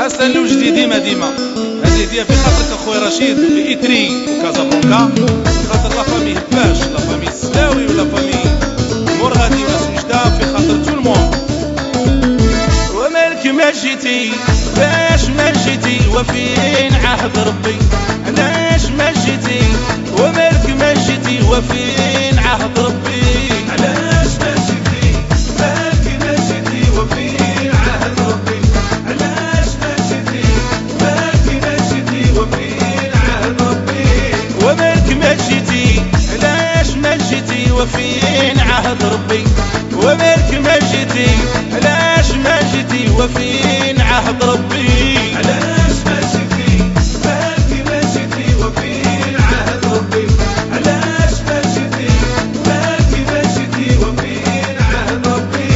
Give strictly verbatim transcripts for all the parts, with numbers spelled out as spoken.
حسن وجدي ديما ديما. هذه هديه في خاطرك اخويا رشيد بإتري وكازابلانكا، في خاطر لا فامي هباش، لا فامي السلاوي ولا فامي مرغدي وسوجده، في خاطر تو الموند. ومالك ما جيتي، باش ما جيتي وفين عهد ربي؟ علاش ما جيتي؟ ومالك ما جيتي وفين عهد ربي؟ علاش ما جيتي؟ مالك ما جيتي وفين عهد ربي؟ علاش ما جيتي؟ مالك ما جيتي وفين عهد ربي؟ ومالك ما جيتي؟ علاش ما جيتي وفين عهد ربي؟ ومالك ما جيتي؟ علاش ما جيتي وفين عهد ربي؟ علاش ما جيتي؟ مالك ما جيتي وفين عهد ربي؟ علاش ما جيتي؟ مالك ما جيتي وفين عهد ربي؟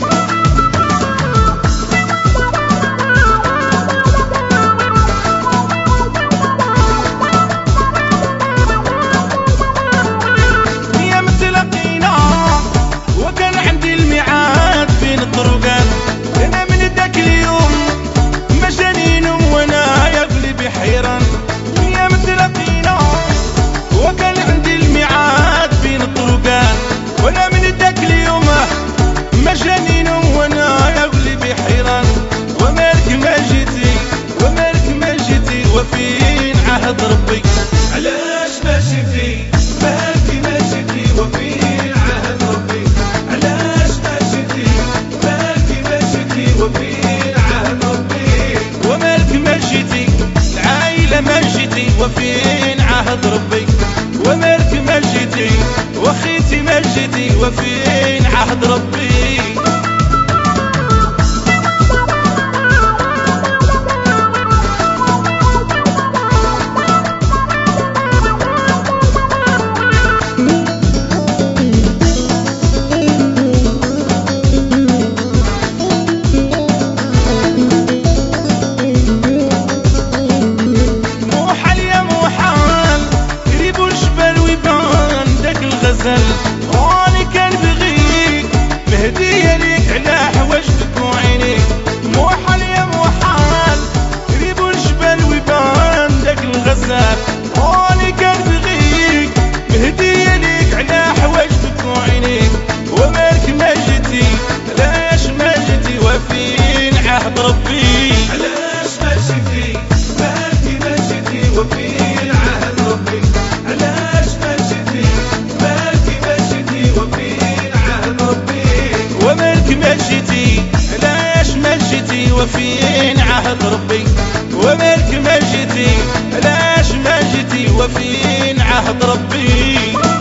يا متلاقينا وكان عندي الميعاد بين الطرقات، انا من ذاك اليوم مجانين وانا يا قلبي حيران. يا متلاقينا وكان عندي الميعاد بين الطرقات، وانا من ذاك اليوم مجانين وانا يا قلبي حيران. ومالك ما جيتي؟ ومالك ما جيتي وفين عهد ربي؟ علاش ما جيتي؟ مالك ما جيتي وفين عهد ربي؟ علاش ما جيتي؟ مالك ما جيتي وفين عهد ربي؟ ومالك ما جيتي؟ العايلة ما جيتي وفين عهد ربي؟ ومالك ما جيتي؟ وخيتي ما جيتي وفين عهد ربي؟ راني كان بغيك مهدية ليك على حواجبك وعينيك، موحل يا موحل قريب الجبل ويبان داك الغزال. راني كان بغيك مهدية ليك على حواجبك وعينيك. ومالك ما جيتي؟ علاش ما جيتي وفين عهد ربي؟ علاش ما جيتي؟ مالك ما جيتي وفين عهد ربي؟ علاش ما جيتي؟ مالك ما جيتي وفين عهد ربي؟ ومالك ما جيتي؟ علاش ما جيتي وفين عهد ربي؟ ومالك ما جيتي؟ علاش ما جيتي وفين عهد ربي؟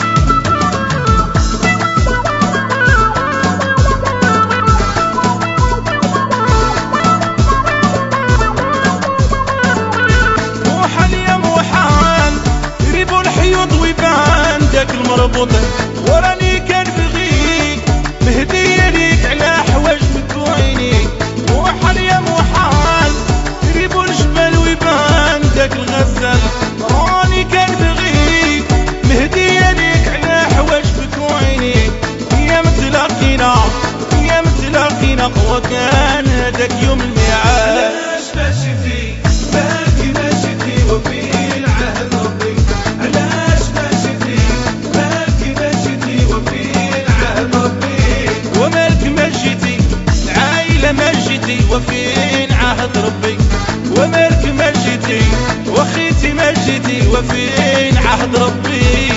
موحل يا موحل قريب الحيوط ويبان داك المربوط. وراني كان بغيك مهدية ليك على حواجبك وعينيك، موحل يا موحل قريب الجبل ويبان داك الغزال. راني كان بغيك مهدية ليك على حواجبك وعينيك. يا متلاقينا يا متلاقينا وكان هداك يوم الميعاد. علاش ما جيتي؟ مالك ما جيتي وفين عهد ربي؟ علاش ما جيتي؟ مالك ما جيتي وفين عهد ربي؟ ومالك ما جيتي؟ العايلة ما جيتي وفين عهد ربي؟ ومالك ما جيتي؟ وخيتي ما جيتي وفين عهد ربي؟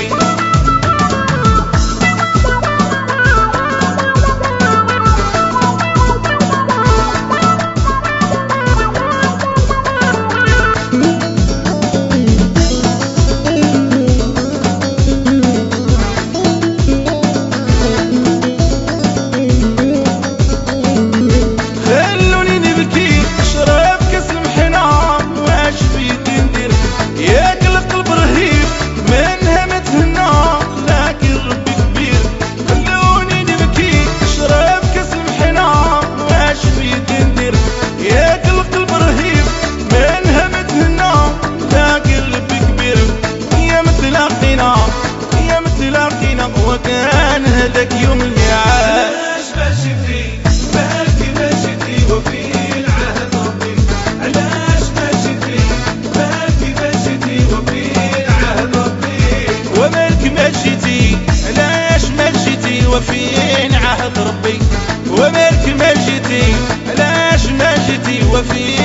خلوني نبكي شراب كاس المحنة واش بيدي ندير؟ ياك القلب رهيب منها ما تهمل. ومالك ما جيتي علاش ما جيتي وفين عهد ربي ومالك ما جيتي علاش ما جيتي وفين